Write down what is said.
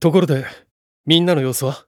ところで、みんなの様子は？